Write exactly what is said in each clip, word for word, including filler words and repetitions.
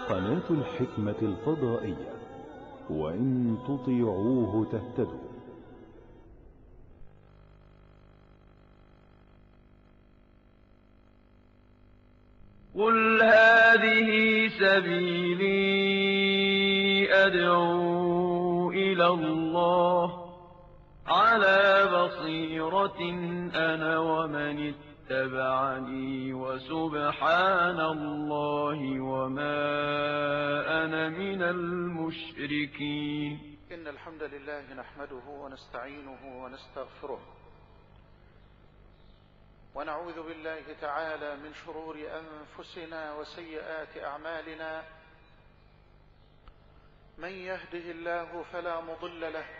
قناة الحكمة الفضائية، وإن تطيعوه تهتدوا. قل هذه سبيلي أدعو إلى الله على بصيرة أنا ومن اتبعني وسبحان الله وما أنا من المشركين. إن الحمد لله نحمده ونستعينه ونستغفره ونعوذ بالله تعالى من شرور أنفسنا وسيئات أعمالنا. من يهده الله فلا مضل له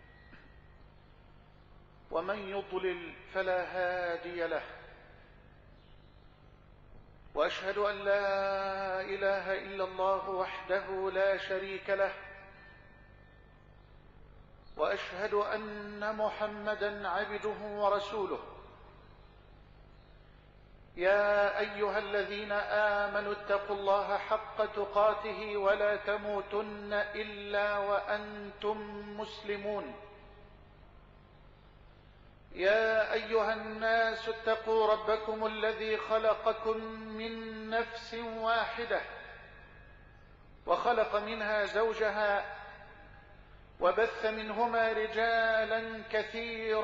ومن يضلل فلا هادي له، وأشهد أن لا إله إلا الله وحده لا شريك له، وأشهد أن محمدا عبده ورسوله. يا أيها الذين آمنوا اتقوا الله حق تقاته ولا تموتن إلا وأنتم مسلمون. يا أيها الناس اتقوا ربكم الذي خلقكم من نفس واحدة وخلق منها زوجها وبث منهما رجالا كثيرا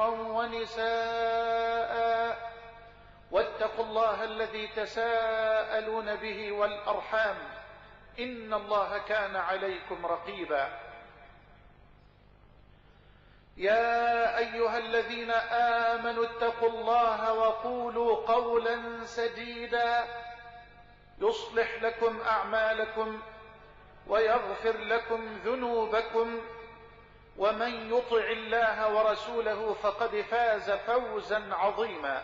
ونساء، واتقوا الله الذي تساءلون به والأرحام إن الله كان عليكم رقيبا. يا أيها الذين آمنوا اتقوا الله وقولوا قولا سديدا يصلح لكم أعمالكم ويغفر لكم ذنوبكم، ومن يطع الله ورسوله فقد فاز فوزا عظيما.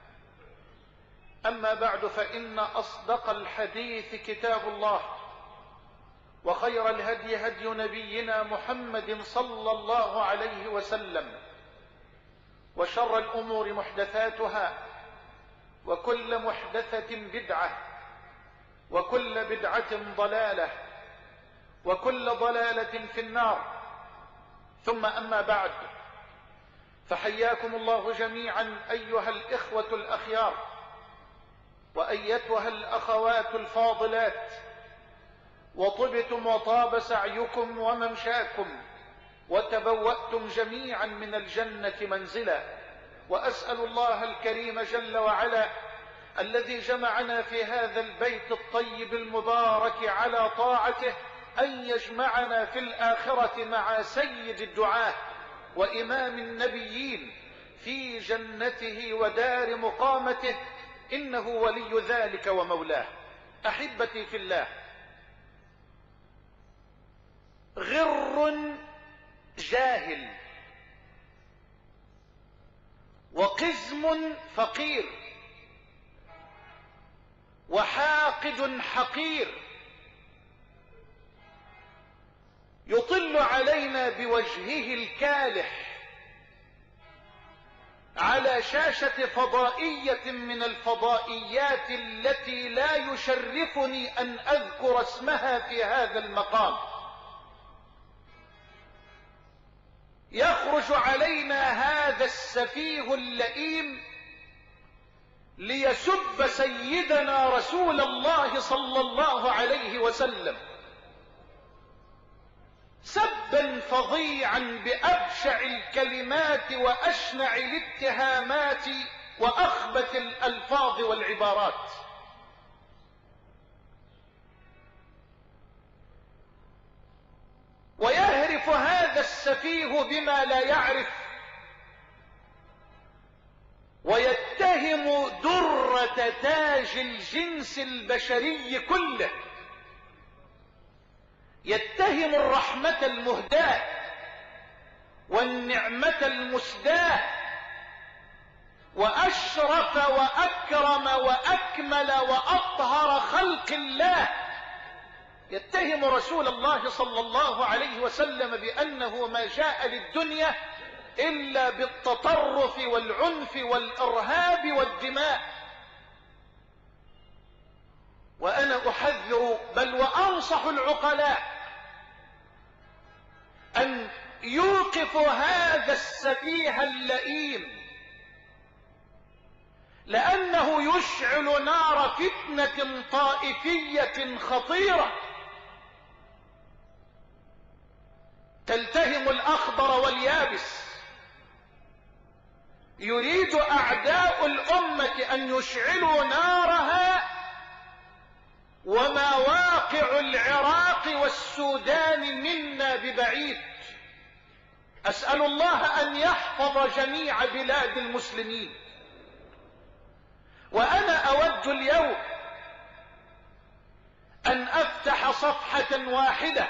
أما بعد، فإن أصدق الحديث كتاب الله، وخير الهدي هدي نبينا محمد صلى الله عليه وسلم، وشر الأمور محدثاتها، وكل محدثة بدعة، وكل بدعة ضلالة، وكل ضلالة في النار. ثم أما بعد، فحياكم الله جميعا أيها الإخوة الأخيار، وأيتها الأخوات الفاضلات، وطبتم وطاب سعيكم وممشاكم، وتبوأتم جميعا من الجنة منزلا. وأسأل الله الكريم جل وعلا الذي جمعنا في هذا البيت الطيب المبارك على طاعته أن يجمعنا في الآخرة مع سيد الدعاة وإمام النبيين في جنته ودار مقامته، إنه ولي ذلك ومولاه. أحبتي في الله، غر جاهل وقزم فقير وحاقد حقير يطل علينا بوجهه الكالح على شاشة فضائية من الفضائيات التي لا يشرفني أن أذكر اسمها في هذا المقام. يخرج علينا هذا السفيه اللئيم ليسب سيدنا رسول الله صلى الله عليه وسلم سبا فظيعا بأبشع الكلمات وأشنع الاتهامات وأخبث الألفاظ والعبارات. ويهرف هذا السفيه بما لا يعرف، ويتهم درة تاج الجنس البشري كله، يتهم الرحمة المهداة والنعمة المسداة وأشرف وأكرم وأكمل وأطهر خلق الله، يتهم رسول الله صلى الله عليه وسلم بأنه ما جاء للدنيا إلا بالتطرف والعنف والإرهاب والدماء. وأنا أحذر أحذر بل وأنصح العقلاء أن يوقفوا هذا السفيه اللئيم، لأنه يشعل نار فتنة طائفية خطيرة تلتهم الأخضر واليابس. يريد أعداء الأمة أن يشعلوا نارها، وما واقع العراق والسودان منا ببعيد. أسأل الله أن يحفظ جميع بلاد المسلمين. وأنا أود اليوم أن أفتح صفحة واحدة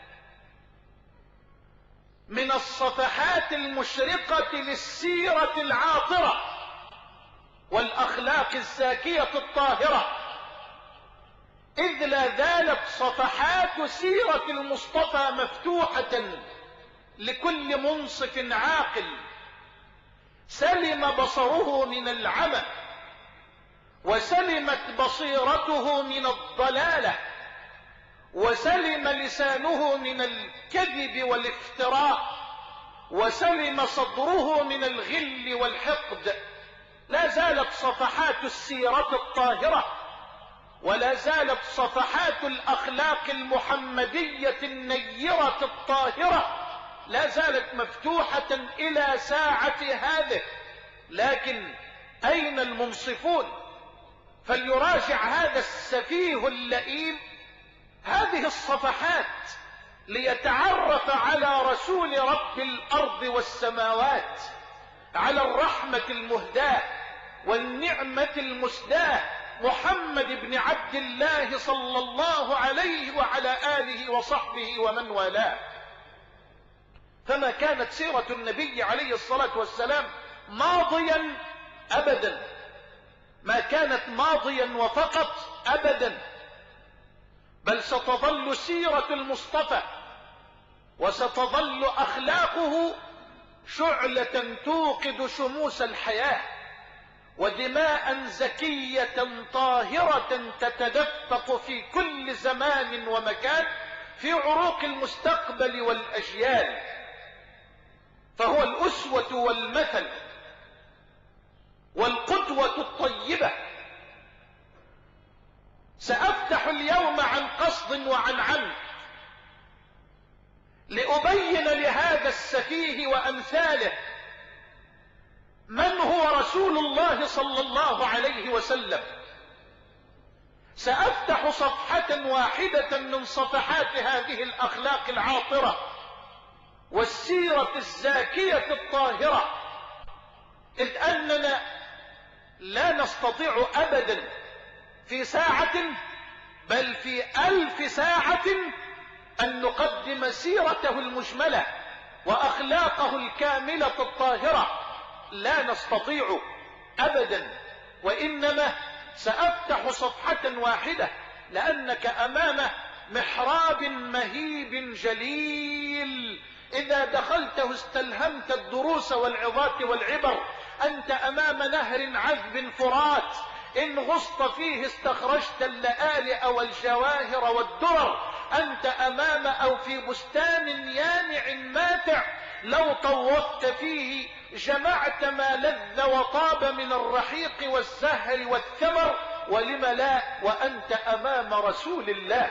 من الصفحات المشرقة للسيرة العاطرة والأخلاق الزاكية الطاهرة، إذ لا زالت صفحات سيرة المصطفى مفتوحة لكل منصف عاقل سلم بصره من العمى وسلمت بصيرته من الضلالة وسلم لسانه من الكذب والافتراء وسلم صدره من الغل والحقد. لا زالت صفحات السيرة الطاهرة ولا زالت صفحات الأخلاق المحمدية النيرة الطاهرة لا زالت مفتوحة إلى ساعة هذه. لكن أين المنصفون؟ فليراجع هذا السفيه اللئيم هذه الصفحات ليتعرف على رسول رب الأرض والسماوات، على الرحمة المهداة والنعمة المسداة، محمد بن عبد الله صلى الله عليه وعلى آله وصحبه ومن والاه. فما كانت سيرة النبي عليه الصلاة والسلام ماضيا أبدا، ما كانت ماضيا وفقط أبدا، بل ستظل سيرة المصطفى وستظل أخلاقه شعلة توقد شموس الحياة ودماء زكية طاهرة تتدفق في كل زمان ومكان في عروق المستقبل والأجيال. فهو الأسوة والمثل والقدوة الطيبة. سأفتح اليوم عن قصد وعن عمد لأبين لهذا السفيه وأمثاله من هو رسول الله صلى الله عليه وسلم. سأفتح صفحة واحدة من صفحات هذه الأخلاق العاطرة والسيرة الزاكية الطاهرة، إذ أننا لا نستطيع أبدا في ساعة بل في ألف ساعة أن نقدم سيرته المجملة وأخلاقه الكاملة الطاهرة، لا نستطيع أبدا. وإنما سأفتح صفحة واحدة لأنك أمام محراب مهيب جليل، إذا دخلته استلهمت الدروس والعظات والعبر. أنت أمام نهر عذب فرات، إن غصت فيه استخرجت اللآلئ والجواهر والدرر. أنت أمام أو في بستان يانع ماتع، لو طوفت فيه جمعت ما لذ وطاب من الرحيق والزهر والثمر، ولم لا وأنت أمام رسول الله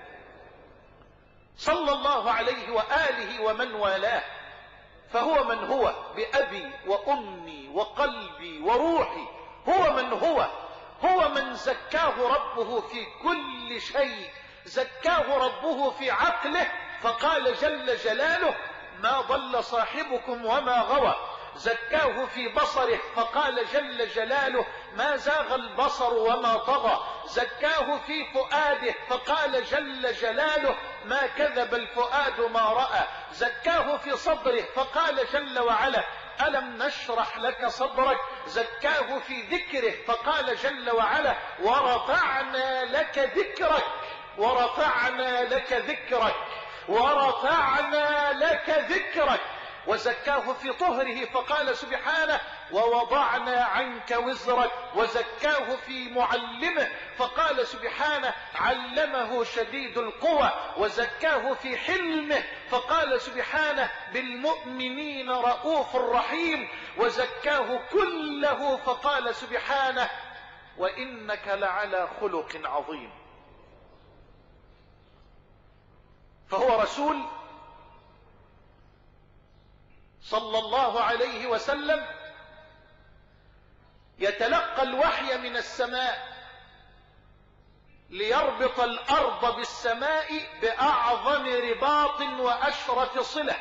صلى الله عليه وآله ومن والاه. فهو من هو بأبي وأمي وقلبي وروحي، هو من هو هو من زكاه ربه في كل شيء. زكاه ربه في عقله فقال جل جلاله ما ضل صاحبكم وما غوى. زكاه في بصره فقال جل جلاله ما زاغ البصر وما طغى. زكاه في فؤاده فقال جل جلاله ما كذب الفؤاد ما رأى. زكاه في صدره فقال جل وعلا ألم نشرح لك صدرك. زكاه في ذكره فقال جل وعلا ورفعنا لك ذكرك ورفعنا لك ذكرك ورفعنا لك ذكرك. وزكاه في طهره فقال سبحانه ووضعنا عنك وزرك، وزكاه في معلمه فقال سبحانه علمه شديد القوى، وزكاه في حلمه فقال سبحانه بالمؤمنين رؤوف رحيم، وزكاه كله فقال سبحانه وإنك لعلى خلق عظيم. فهو رسول صلى الله عليه وسلم يتلقى الوحي من السماء ليربط الأرض بالسماء بأعظم رباط وأشرف صلة،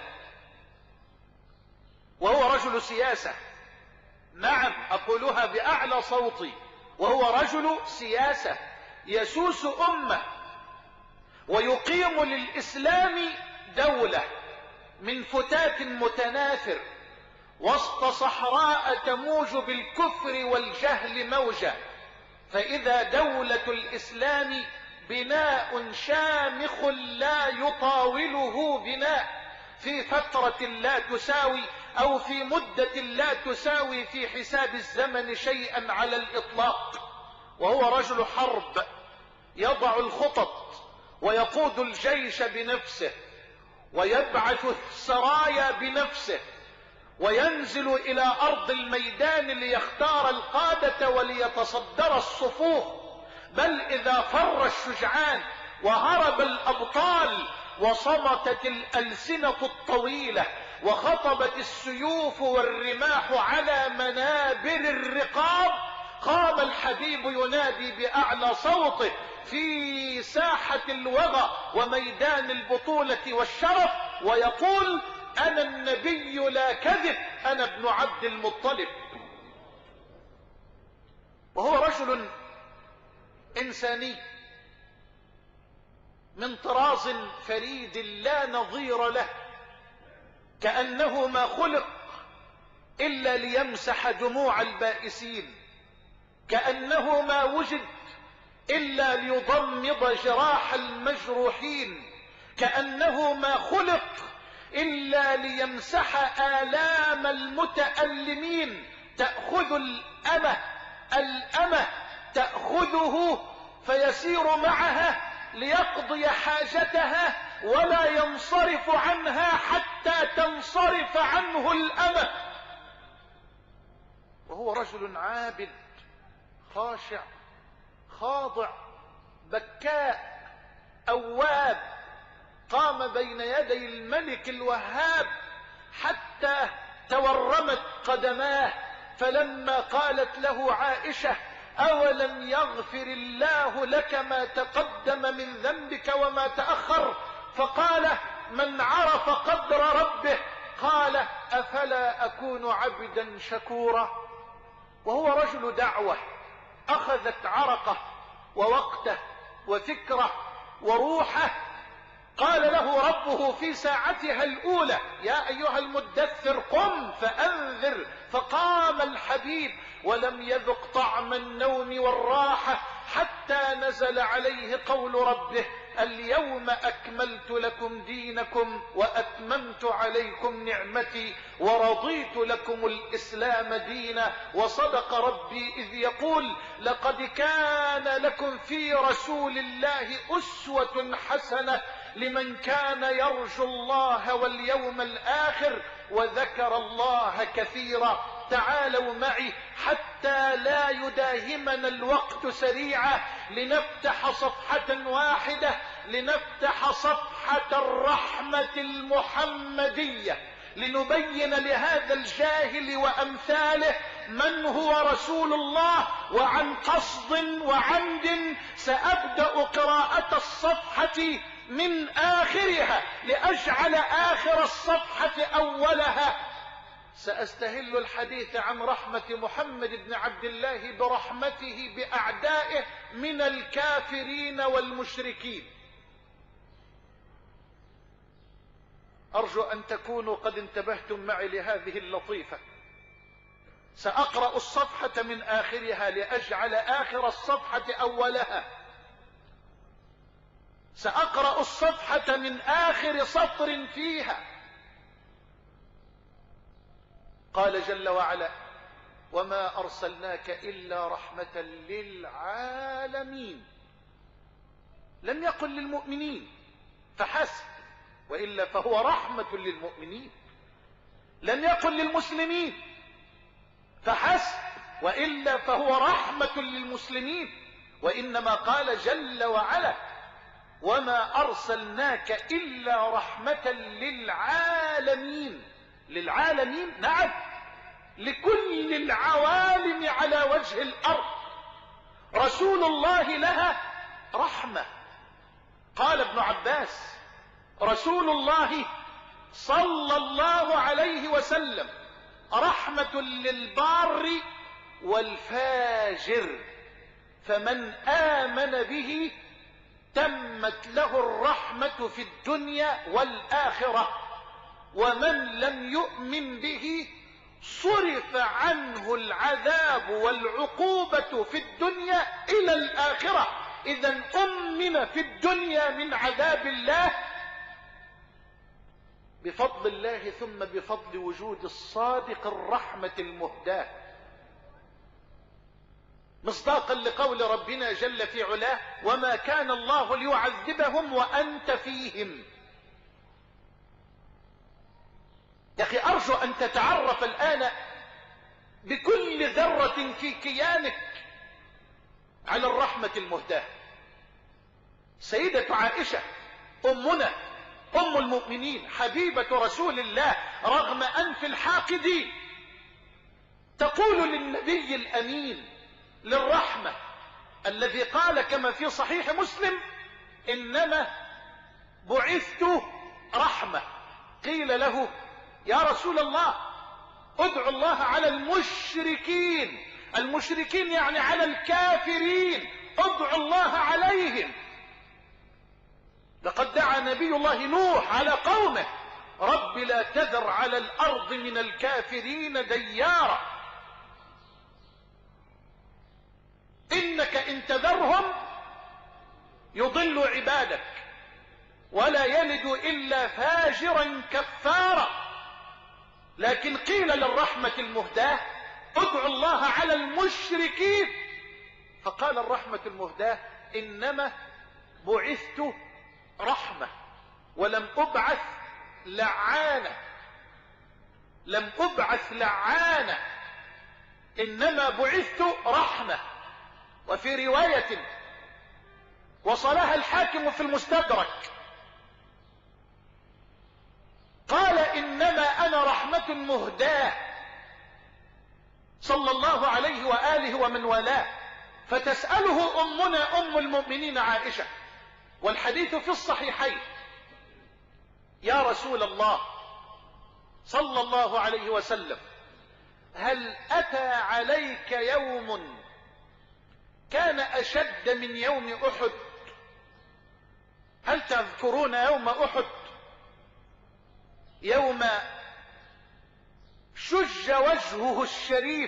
وهو رجل سياسة. نعم أقولها بأعلى صوتي، وهو رجل سياسة يسوس أمة ويقيم للإسلام دولة من فتات متناثر وسط صحراء تموج بالكفر والجهل موجة. فإذا دولة الإسلام بناء شامخ لا يطاوله بناء في فترة لا تساوي أو في مدة لا تساوي في حساب الزمن شيئا على الإطلاق، وهو رجل حرب يضع الخطط ويقود الجيش بنفسه ويبعث السرايا بنفسه وينزل إلى أرض الميدان ليختار القادة وليتصدر الصفوف، بل إذا فر الشجعان وهرب الأبطال وصمتت الألسنة الطويلة وخطبت السيوف والرماح على منابر الرقاب، قام الحبيب ينادي بأعلى صوته في ساحة الوغى وميدان البطولة والشرف ويقول أنا النبي لا كذب، أنا ابن عبد المطلب. وهو رجل إنساني من طراز فريد لا نظير له، كأنه ما خلق إلا ليمسح دموع البائسين، كأنه ما وجد إلا ليضمد جراح المجروحين، كأنه ما خلق إلا ليمسح آلام المتألمين. تأخذ الأمة الأمة تأخذه فيسير معها ليقضي حاجتها ولا ينصرف عنها حتى تنصرف عنه الأمة. وهو رجل عابد خاشع خاضع بكاء أواب، قام بين يدي الملك الوهاب حتى تورمت قدماه، فلما قالت له عائشة أولم يغفر الله لك ما تقدم من ذنبك وما تأخر، فقال من عرف قدر ربه قال أفلا أكون عبدا شكورا. وهو رجل دعوة أخذت عرقه ووقته وفكره وروحه. قال له ربه في ساعتها الأولى يا أيها المدثر قم فأنذر، فقام الحبيب ولم يذق طعم النوم والراحة حتى نزل عليه قول ربه اليوم أكملت لكم دينكم وأتممت عليكم نعمتي ورضيت لكم الإسلام دينا. وصدق ربي إذ يقول لقد كان لكم في رسول الله أسوة حسنة لمن كان يرجو الله واليوم الآخر وذكر الله كثيرا. تعالوا معي حتى لا يداهمنا الوقت سريعا لنفتح صفحة واحدة، لنفتح صفحة الرحمة المحمدية، لنبين لهذا الجاهل وأمثاله من هو رسول الله. وعن قصد وعمد سأبدأ قراءة الصفحة من آخرها لأجعل آخر الصفحة أولها. سأستهل الحديث عن رحمة محمد بن عبد الله برحمته بأعدائه من الكافرين والمشركين. أرجو أن تكونوا قد انتبهتم معي لهذه اللطيفة. سأقرأ الصفحة من آخرها لأجعل آخر الصفحة أولها. سأقرأ الصفحة من آخر سطر فيها. قال جل وعلا وما أرسلناك إلا رحمة للعالمين. لم يقل للمؤمنين فحسب، وإلا فهو رحمة للمؤمنين. لم يقل للمسلمين فحسب، وإلا فهو رحمة للمسلمين. وإنما قال جل وعلا وما أرسلناك إلا رحمة للعالمين. للعالمين، نعم، لكل العوالم على وجه الأرض. رسول الله لها رحمة. قال ابن عباس رسول الله صلى الله عليه وسلم رحمة للبار والفاجر، فمن آمن به تمت له الرحمة في الدنيا والآخرة، ومن لم يؤمن به صرف عنه العذاب والعقوبة في الدنيا إلى الآخرة. إذا أمن في الدنيا من عذاب الله بفضل الله، ثم بفضل وجود الصادق الرحمة المهداة، مصداقا لقول ربنا جل في علاه وما كان الله ليعذبهم وأنت فيهم. يا أخي أرجو أن تتعرف الآن بكل ذرة في كيانك على الرحمة المهداة. سيدة عائشة أمنا أم المؤمنين حبيبة رسول الله رغم أنف الحاقدين تقول للنبي الأمين للرحمة الذي قال كما في صحيح مسلم إنما بعثت رحمة، قيل له يا رسول الله ادعو الله على المشركين، المشركين يعني على الكافرين، ادعو الله عليهم. لقد دعا نبي الله نوح على قومه رب لا تذر على الأرض من الكافرين ديارا، إنك إن تذرهم يضل عبادك ولا يلد إلا فاجرا كفارا. لكن قيل للرحمة المهداة ادعوا الله على المشركين، فقال الرحمة المهداة إنما بعثت رحمة ولم أبعث لعانة، لم أبعث لعانة، إنما بعثت رحمة. وفي رواية وصلها الحاكم في المستدرك قال إنما أنا رحمة مهداة صلى الله عليه وآله ومن والاه. فتسأله أمنا أم المؤمنين عائشة والحديث في الصحيحين يا رسول الله صلى الله عليه وسلم هل أتى عليك يوم كان أشد من يوم أحد؟ هل تذكرون يوم أحد؟ يوم شج وجهه الشريف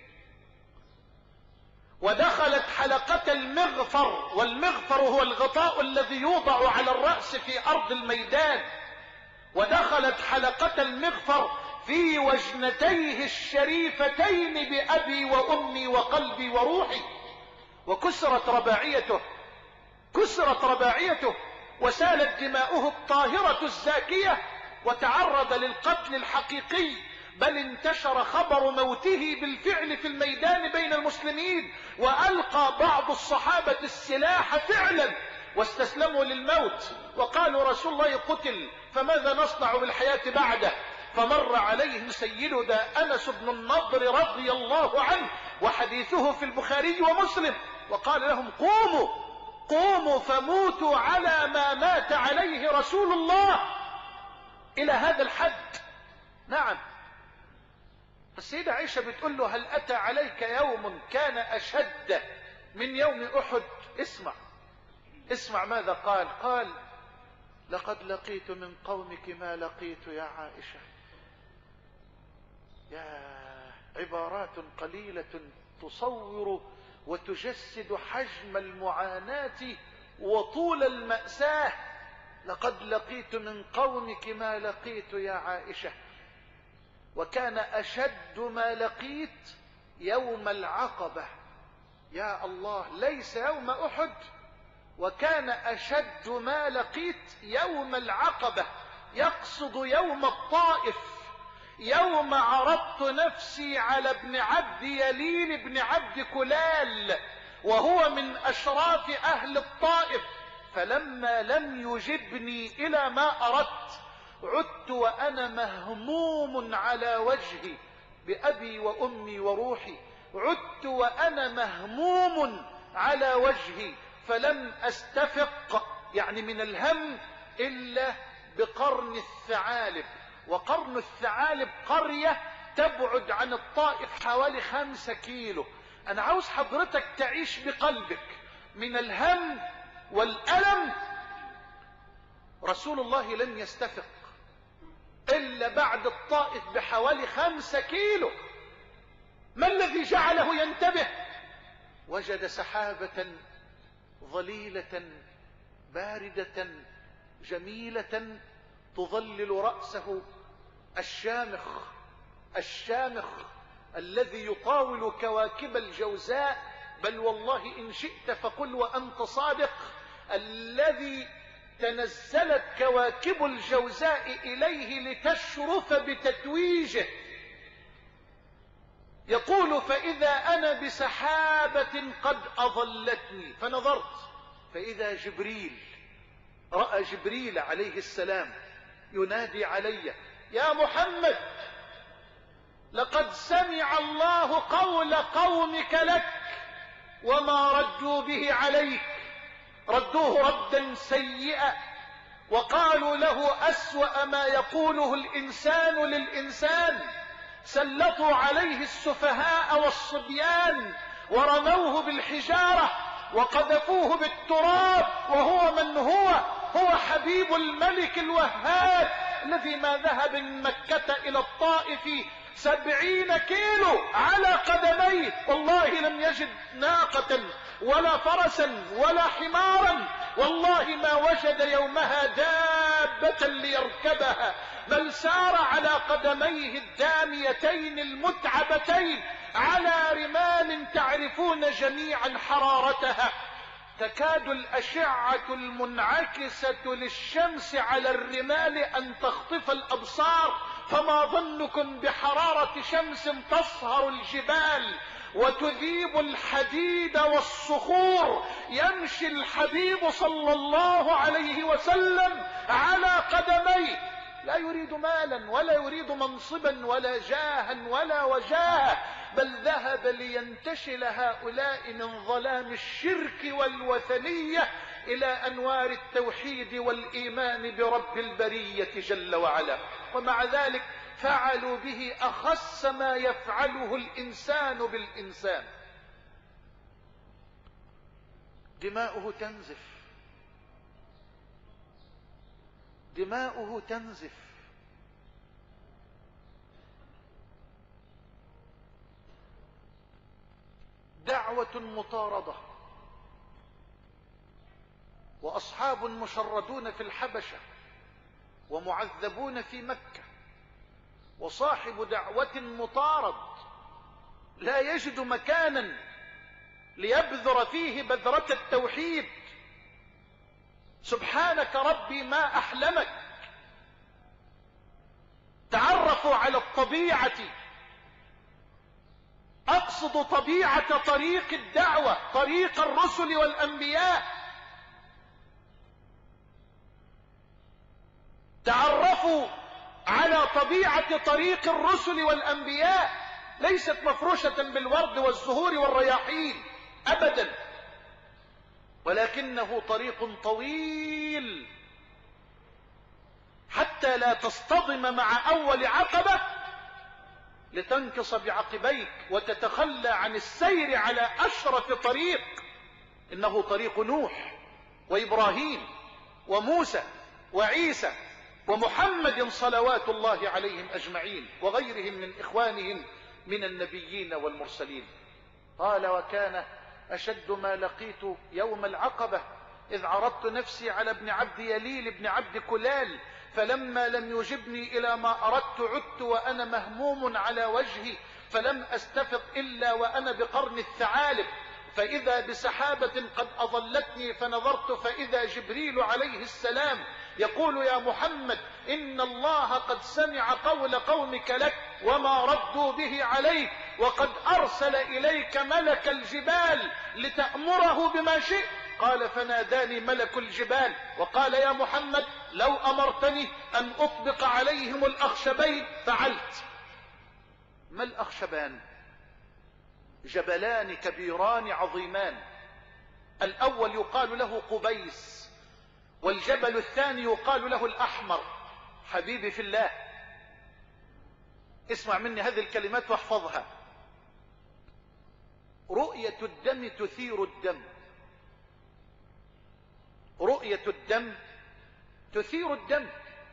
ودخلت حلقة المغفر، والمغفر هو الغطاء الذي يوضع على الرأس في أرض الميدان، ودخلت حلقة المغفر في وجنتيه الشريفتين بأبي وأمي وقلبي وروحي، وكسرت رباعيته، كسرت رباعيته وسالت دماؤه الطاهرة الزاكية وتعرض للقتل الحقيقي، بل انتشر خبر موته بالفعل في الميدان بين المسلمين، وألقى بعض الصحابة السلاح فعلا واستسلموا للموت وقالوا رسول الله قتل فماذا نصنع بالحياة بعده؟ فمر عليهم سيدنا أنس بن النضر رضي الله عنه وحديثه في البخاري ومسلم وقال لهم قوموا قوموا فموتوا على ما مات عليه رسول الله، إلى هذا الحد. نعم. السيدة عائشة بتقول له هل أتى عليك يوم كان أشد من يوم أحد؟ اسمع اسمع ماذا قال. قال لقد لقيت من قومك ما لقيت يا عائشة. يا عبارات قليلة تصور وتجسد حجم المعاناة وطول المأساة. لقد لقيت من قومك ما لقيت يا عائشة، وكان أشد ما لقيت يوم العقبة. يا الله، ليس يوم أحد، وكان أشد ما لقيت يوم العقبة، يقصد يوم الطائف، يوم عرضت نفسي على ابن عبد يليل بن عبد كلال وهو من أشراف أهل الطائف، فلما لم يجبني إلى ما أردت عدت وأنا مهموم على وجهي بأبي وأمي وروحي، عدت وأنا مهموم على وجهي فلم أستفق يعني من الهم إلا بقرن الثعالب. وقرن الثعالب قرية تبعد عن الطائف حوالي خمسة كيلو. أنا عاوز حضرتك تعيش بقلبك من الهم والألم. رسول الله لم يستفق إلا بعد الطائف بحوالي خمسة كيلو. ما الذي جعله ينتبه؟ وجد سحابة ظليلة باردة جميلة تظلل رأسه الشامخ الشامخ الذي يطاول كواكب الجوزاء، بل والله إن شئت فقل وأنت صادق، الذي تنزلت كواكب الجوزاء إليه لتشرف بتتويجه. يقول فإذا أنا بسحابة قد أظلتني، فنظرت فإذا جبريل، رأى جبريل عليه السلام ينادي علي: يا محمد، لقد سمع الله قول قومك لك وما ردوا به عليك، ردوه ردا سيئا وقالوا له أسوأ ما يقوله الإنسان للإنسان، سلطوا عليه السفهاء والصبيان ورموه بالحجارة وقذفوه بالتراب، وهو من هو؟ هو حبيب الملك الوهاب الذي ما ذهب من مكة إلى الطائف سبعين كيلو على قدميه، والله لم يجد ناقة ولا فرسا ولا حمارا، والله ما وجد يومها دابة ليركبها، بل سار على قدميه الداميتين المتعبتين على رمال تعرفون جميعا حرارتها، تكاد الأشعة المنعكسة للشمس على الرمال أن تخطف الأبصار، فما ظنكم بحرارة شمس تصهر الجبال وتذيب الحديد والصخور. يمشي الحبيب صلى الله عليه وسلم على قدميه، لا يريد مالا ولا يريد منصبا ولا جاها ولا وجاهه، بل ذهب لينتشل هؤلاء من ظلام الشرك والوثنية إلى أنوار التوحيد والإيمان برب البرية جل وعلا. ومع ذلك فعلوا به أخس ما يفعله الإنسان بالإنسان. دماؤه تنزف، دماؤه تنزف. دعوة مطاردة، وأصحاب مشردون في الحبشة ومعذبون في مكة، وصاحب دعوة مطارد لا يجد مكانا ليبذر فيه بذرة التوحيد. سبحانك ربي ما أحلمك. تعرفوا على الطبيعة، أقصد طبيعة طريق الدعوة، طريق الرسل والأنبياء. تعرفوا على طبيعة طريق الرسل والأنبياء، ليست مفروشة بالورد والزهور والرياحين أبدا، ولكنه طريق طويل حتى لا تصطدم مع أول عقبة لتنكص بعقبيك وتتخلى عن السير على أشرف طريق. إنه طريق نوح وإبراهيم وموسى وعيسى ومحمد صلوات الله عليهم أجمعين، وغيرهم من إخوانهم من النبيين والمرسلين. قال: وكان أشد ما لقيت يوم العقبة إذ عرضت نفسي على ابن عبد يليل ابن عبد كلال، فلما لم يجبني إلى ما أردت عدت وأنا مهموم على وجهي، فلم أستفق إلا وأنا بقرن الثعالب، فإذا بسحابة قد أظلتني فنظرت فإذا جبريل عليه السلام يقول يا محمد إن الله قد سمع قول قومك لك وما ردوا به عليك، وقد أرسل إليك ملك الجبال لتأمره بما شئت. قال فناداني ملك الجبال وقال يا محمد لو أمرتني أن أطبق عليهم الأخشبين فعلت. ما الأخشبان؟ جبلان كبيران عظيمان، الأول يقال له قبيس، والجبل الثاني يقال له الأحمر. حبيبي في الله، اسمع مني هذه الكلمات واحفظها. رؤية الدم تثير الدم، رؤية الدم تثير الدم.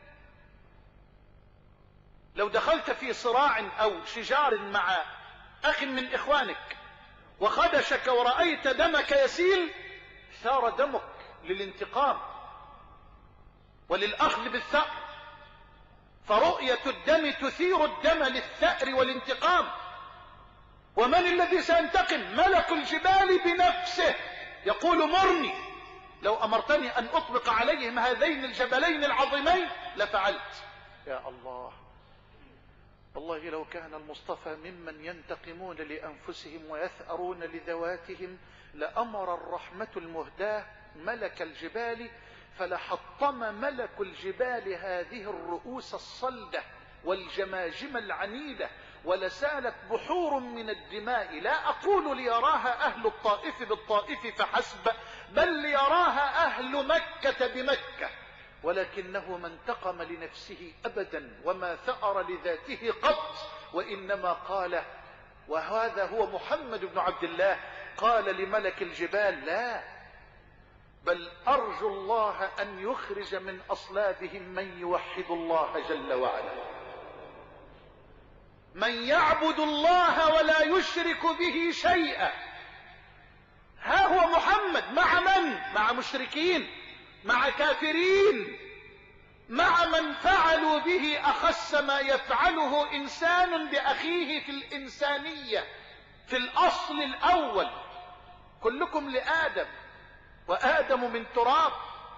لو دخلت في صراع أو شجار مع أخ من إخوانك وخدشك ورأيت دمك يسيل، ثار دمك للانتقام وللأخذ بالثأر. فرؤية الدم تثير الدم للثأر والانتقام. ومن الذي سينتقم؟ ملك الجبال بنفسه يقول مرني، لو أمرتني أن أطبق عليهم هذين الجبلين العظيمين لفعلت. يا الله، والله لو كان المصطفى ممن ينتقمون لأنفسهم ويثأرون لذواتهم لأمر الرحمة المهداة ملك الجبال فلحطم ملك الجبال هذه الرؤوس الصلدة والجماجم العنيدة، ولسالت بحور من الدماء، لا أقول ليراها أهل الطائف بالطائف فحسب، بل ليراها أهل مكة بمكة، ولكنه ما انتقم لنفسه أبدا وما ثأر لذاته قط، وإنما قال، وهذا هو محمد بن عبد الله، قال لملك الجبال لا، بل أرجو الله أن يخرج من أصلابهم من يوحد الله جل وعلا، من يعبد الله ولا يشرك به شيئا. ها هو محمد مع من؟ مع مشركين، مع كافرين، مع من فعلوا به أخس ما يفعله إنسان بأخيه في الإنسانية في الأصل الأول. كلكم لآدم وآدم من تراب،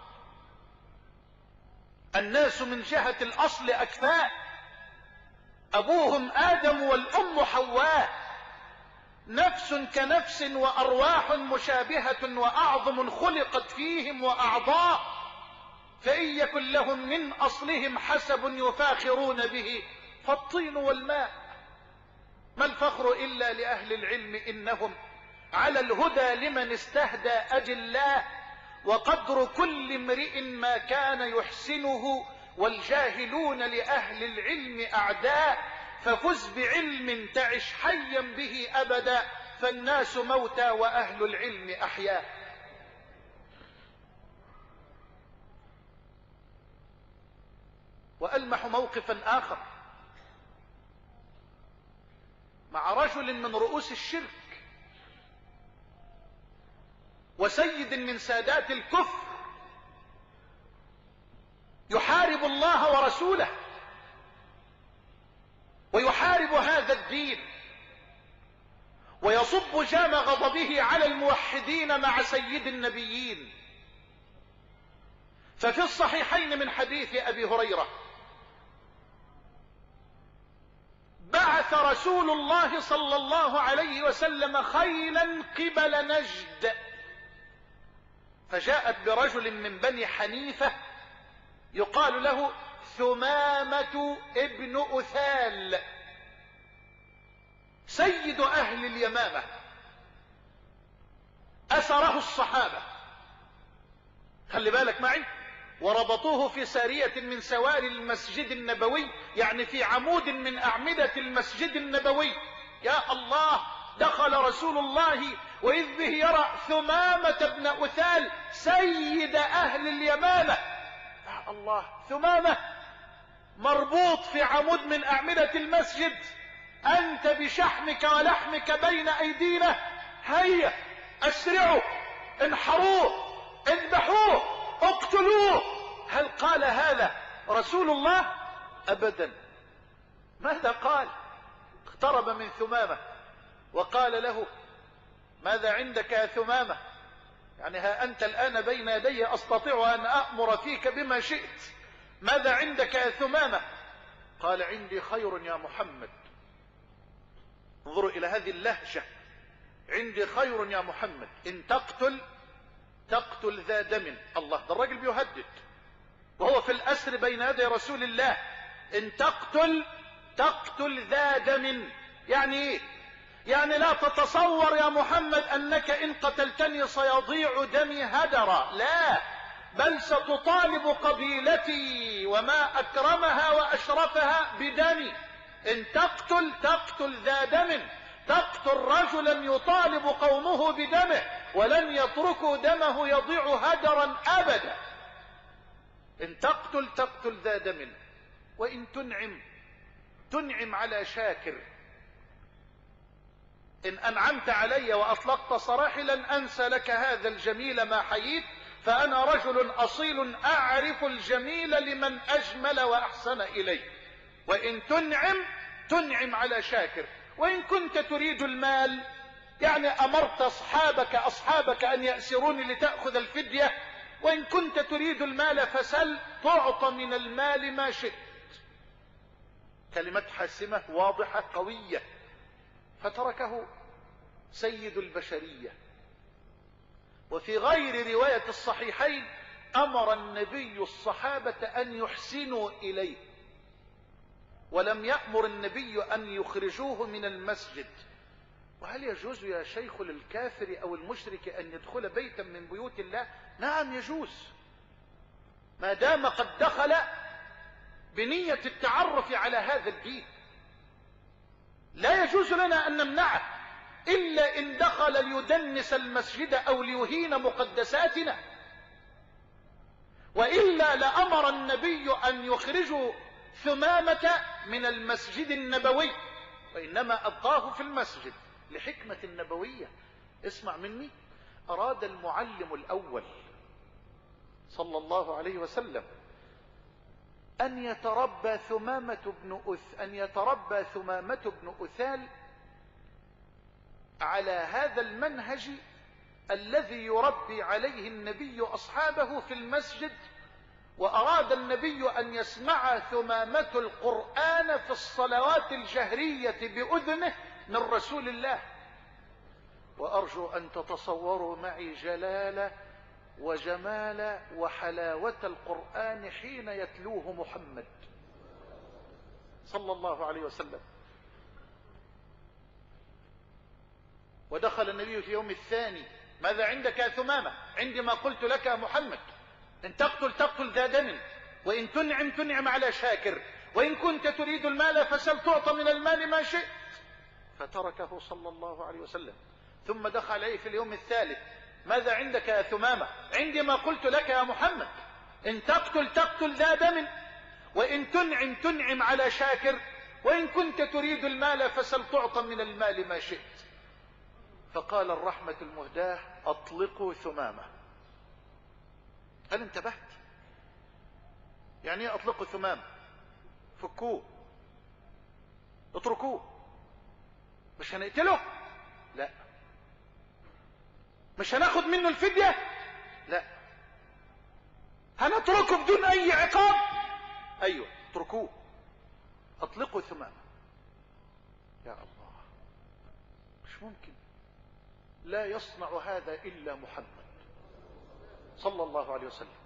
الناس من جهة الأصل أكفاء، أبوهم آدم والأم حواء، نفس كنفس وأرواح مشابهة وأعظم خلقت فيهم وأعضاء، فإن يكن لهم من أصلهم حسب يفاخرون به فالطين والماء. ما الفخر إلا لأهل العلم إنهم على الهدى لمن استهدى أجلاء، وقدر كل امرئ ما كان يحسنه، والجاهلون لأهل العلم أعداء، ففز بعلم تعش حيا به أبدا، فالناس موتى وأهل العلم أحياء. وألمح موقفا آخر مع رجل من رؤوس الشرك وسيد من سادات الكفر يحارب الله ورسوله ويحارب هذا الدين ويصب جام غضبه على الموحدين مع سيد النبيين. ففي الصحيحين من حديث أبي هريرة بعث رسول الله صلى الله عليه وسلم خيلا قبل نجد، فجاءت برجل من بني حنيفة يقال له ثمامة ابن أثال سيد أهل اليمامة، أسره الصحابة، خلي بالك معي، وربطوه في سارية من سواري المسجد النبوي، يعني في عمود من أعمدة المسجد النبوي. يا الله، دخل رسول الله وإذ به يرى ثمامة بن أثال سيد أهل اليمامة. يا الله، ثمامة مربوط في عمود من أعمدة المسجد، أنت بشحمك ولحمك بين أيدينا، هيا أسرعوا، انحروه، اذبحوه، اقتلوه. هل قال هذا رسول الله؟ أبدا. ماذا قال؟ اقترب من ثمامة وقال له: ماذا عندك يا ثمامة؟ يعني ها أنت الآن بين يدي، أستطيع أن أأمر فيك بما شئت، ماذا عندك يا ثمامة؟ قال: عندي خير يا محمد. انظروا إلى هذه اللهجة، عندي خير يا محمد، إن تقتل تقتل ذا دم. الله، ده الراجل بيهدد وهو في الأسر بين يدي رسول الله. إن تقتل تقتل ذا دم، يعني إيه؟ يعني لا تتصور يا محمد أنك إن قتلتني سيضيع دمي هدرا، لا، بل ستطالب قبيلتي وما أكرمها وأشرفها بدمي. إن تقتل تقتل ذا دم، تقتل رجلا يطالب قومه بدمه ولن يتركوا دمه يضيع هدرا أبدا. إن تقتل تقتل ذا دم، وإن تنعم تنعم على شاكر. إن أنعمت علي وأطلقت سراحي لن أنسى لك هذا الجميل ما حييت، فأنا رجل أصيل أعرف الجميل لمن أجمل وأحسن إلي. وإن تنعم تنعم على شاكر. وإن كنت تريد المال، يعني أمرت أصحابك أصحابك أن يأسروني لتأخذ الفدية، وإن كنت تريد المال فسل تعطى من المال ما شئت. كلمات حاسمة واضحة قوية. فتركه سيد البشرية. وفي غير رواية الصحيحين أمر النبي الصحابة أن يحسنوا إليه، ولم يأمر النبي أن يخرجوه من المسجد. وهل يجوز يا شيخ للكافر أو المشرك أن يدخل بيتا من بيوت الله؟ نعم يجوز، ما دام قد دخل بنية التعرف على هذا الدين. لا يجوز لنا أن نمنعه إلا إن دخل ليدنس المسجد أو ليهين مقدساتنا، وإلا لأمر النبي أن يخرجوا ثمامة من المسجد النبوي، وإنما أبقاه في المسجد لحكمة نبوية. اسمع مني، أراد المعلم الأول صلى الله عليه وسلم أن يتربى ثمامة بن أث أن يتربى ثمامة بن أثال على هذا المنهج الذي يربي عليه النبي أصحابه في المسجد. وأراد النبي أن يسمع ثمامة القرآن في الصلوات الجهرية بأذنه من رسول الله. وأرجو أن تتصوروا معي جلال وجمال وحلاوة القرآن حين يتلوه محمد صلى الله عليه وسلم. ودخل النبي في يوم الثاني: ماذا عندك يا ثمامة؟ عندي ما قلت لك يا محمد، إن تقتل تقتل ذا دم، وإن تنعم تنعم على شاكر، وإن كنت تريد المال فسل تعطى من المال ما شئت. فتركه صلى الله عليه وسلم. ثم دخل عليه في اليوم الثالث: ماذا عندك يا ثمامة؟ عندي ما قلت لك يا محمد، إن تقتل تقتل ذا دم، وإن تنعم تنعم على شاكر، وإن كنت تريد المال فسل تعطى من المال ما شئت. فقال الرحمة المهداة: أطلقوا ثمامة. هل انتبهت؟ يعني ايه أطلقوا ثمامة؟ فكوه، اتركوه. مش هنقتله؟ لا. مش هناخد منه الفدية؟ لا. هنتركه بدون أي عقاب؟ أيوه، اتركوه، أطلقوا ثمامة. يا الله، مش ممكن. لا يصنع هذا إلا محمد صلى الله عليه وسلم.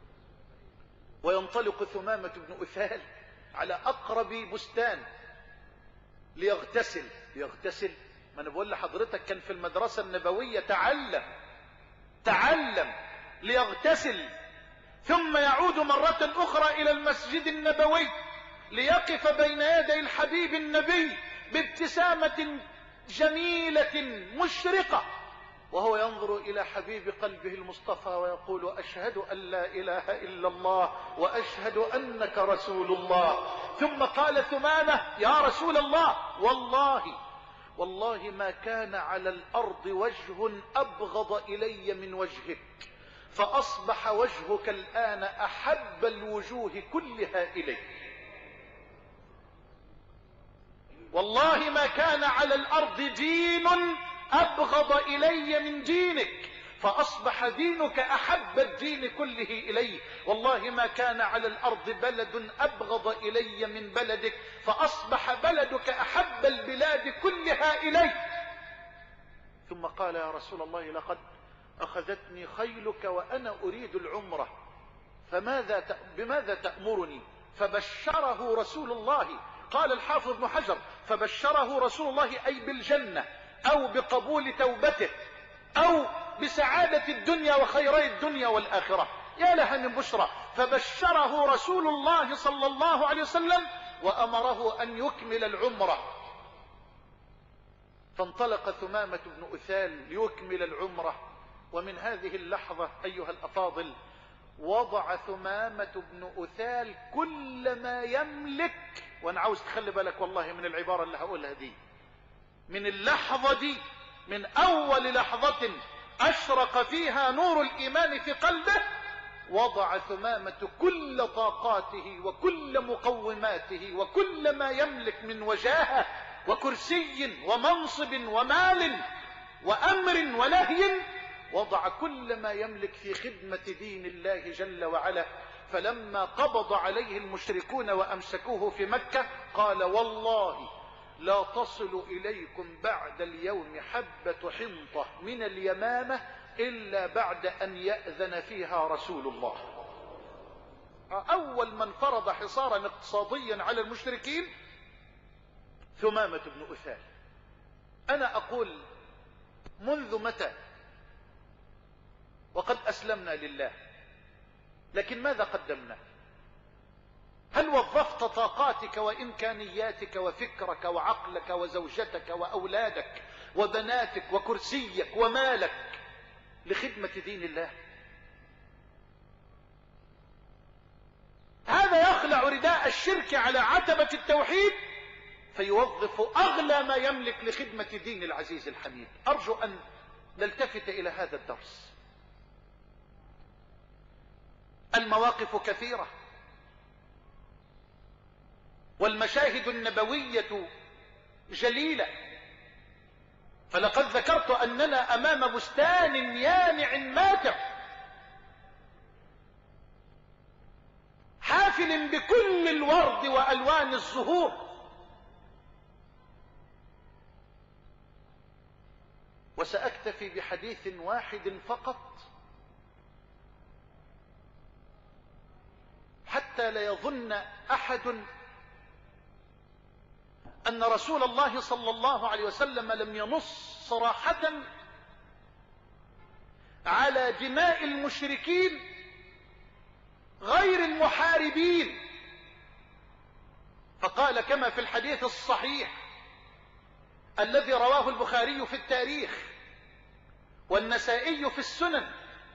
وينطلق ثمامة بن أثال على أقرب بستان ليغتسل. يغتسل؟ ما أنا بقول لحضرتك كان في المدرسة النبوية، تعلم تعلم ليغتسل، ثم يعود مرة أخرى إلى المسجد النبوي ليقف بين يدي الحبيب النبي بابتسامة جميلة مشرقة، وهو ينظر إلى حبيب قلبه المصطفى ويقول: أشهد أن لا إله إلا الله وأشهد أنك رسول الله. ثم قال ثمامة: يا رسول الله، والله والله ما كان على الأرض وجه أبغض إلي من وجهك، فأصبح وجهك الآن أحب الوجوه كلها إلي. والله ما كان على الأرض دين أبغض إلي من دينك، فأصبح دينك أحب الدين كله إلي. والله ما كان على الأرض بلد أبغض إلي من بلدك، فأصبح بلدك أحب البلاد كلها إلي. ثم قال يا رسول الله لقد أخذتني خيلك وأنا أريد العمرة، فماذا بماذا تأمرني؟ فبشره رسول الله. قال الحافظ ابن حجر فبشره رسول الله أي بالجنة أو بقبول توبته أو بسعادة الدنيا وخيري الدنيا والآخرة. يا لها من بشرى. فبشره رسول الله صلى الله عليه وسلم وأمره أن يكمل العمرة. فانطلق ثمامة بن أثال ليكمل العمرة. ومن هذه اللحظة أيها الأفاضل وضع ثمامة بن أثال كل ما يملك. وأنا عاوز تخلي بالك والله من العبارة اللي هقولها دي، من اللحظة دي، من أول لحظة أشرق فيها نور الإيمان في قلبه، وضع ثمامة كل طاقاته وكل مقوماته وكل ما يملك من وجاهة وكرسي ومنصب ومال وأمر ونهي، وضع كل ما يملك في خدمة دين الله جل وعلا. فلما قبض عليه المشركون وأمسكوه في مكة قال والله لا تصل إليكم بعد اليوم حبة حنطة من اليمامة إلا بعد أن يأذن فيها رسول الله. أول من فرض حصارا اقتصاديا على المشركين ثمامة بن أثال. أنا أقول منذ متى وقد أسلمنا لله، لكن ماذا قدمنا؟ هل وظفت طاقاتك وإمكانياتك وفكرك وعقلك وزوجتك وأولادك وبناتك وكرسيك ومالك لخدمة دين الله؟ هذا يخلع رداء الشرك على عتبة التوحيد فيوظف أغلى ما يملك لخدمة دين العزيز الحميد. أرجو أن نلتفت إلى هذا الدرس. المواقف كثيرة والمشاهد النبوية جليلة، فلقد ذكرت أننا أمام بستان يانع ماتع حافل بكل الورد وألوان الزهور، وسأكتفي بحديث واحد فقط حتى لا يظن أحد أن رسول الله صلى الله عليه وسلم لم ينص صراحة على دماء المشركين غير المحاربين، فقال كما في الحديث الصحيح الذي رواه البخاري في التاريخ والنسائي في السنن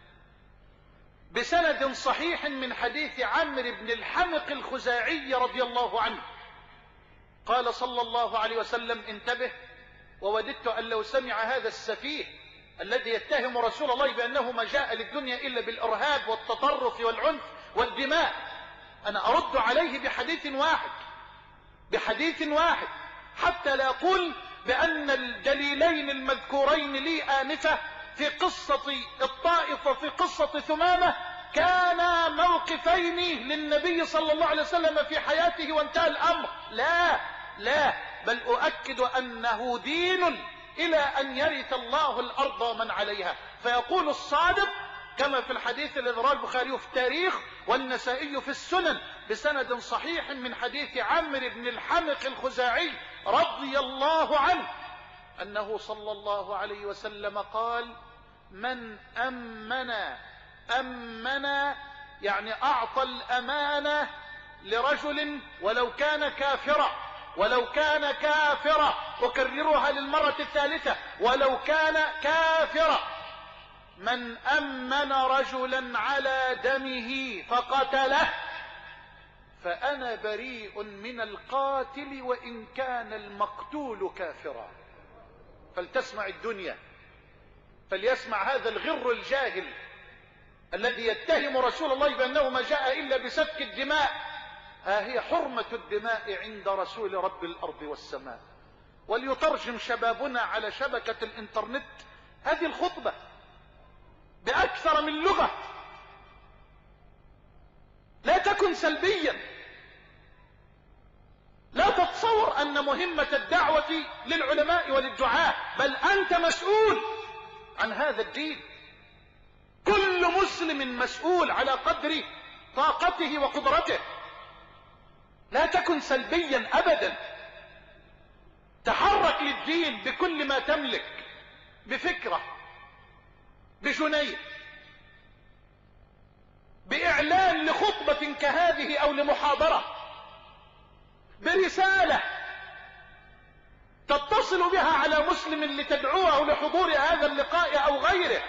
بسند صحيح من حديث عمرو بن الحمق الخزاعي رضي الله عنه قال صلى الله عليه وسلم انتبه، ووددت أن لو سمع هذا السفيه الذي يتهم رسول الله بأنه ما جاء للدنيا إلا بالإرهاب والتطرف والعنف والدماء، أنا أرد عليه بحديث واحد بحديث واحد حتى لا يقول بأن الدليلين المذكورين لي آنفة في قصة الطائف وفي قصة ثمامة كان موقفين للنبي صلى الله عليه وسلم في حياته وانتهى الأمر. لا لا بل أؤكد أنه دين إلى أن يرث الله الأرض ومن عليها. فيقول الصادق كما في الحديث الذي رواه البخاري في التاريخ والنسائي في السنن بسند صحيح من حديث عمرو بن الحمق الخزاعي رضي الله عنه أنه صلى الله عليه وسلم قال من أمن أمن يعني أعطى الأمانة لرجل ولو كان كافرا ولو كان كافرا أكررها للمرة الثالثة ولو كان كافرا من أمن رجلا على دمه فقتله فأنا بريء من القاتل وإن كان المقتول كافرا. فلتسمع الدنيا، فليسمع هذا الغر الجاهل الذي يتهم رسول الله بأنه ما جاء إلا بسفك الدماء ها هي حرمة الدماء عند رسول رب الأرض والسماء. وليترجم شبابنا على شبكة الإنترنت هذه الخطبة بأكثر من لغة. لا تكن سلبيا، لا تتصور أن مهمة الدعوة للعلماء وللدعاة، بل أنت مسؤول عن هذا الدين. كل مسلم مسؤول على قدر طاقته وقدرته. لا تكن سلبيا أبدا، تحرك للدين بكل ما تملك، بفكرة، بجنيه، بإعلان لخطبة كهذه أو لمحاضرة، برسالة تتصل بها على مسلم لتدعوه لحضور هذا اللقاء أو غيره،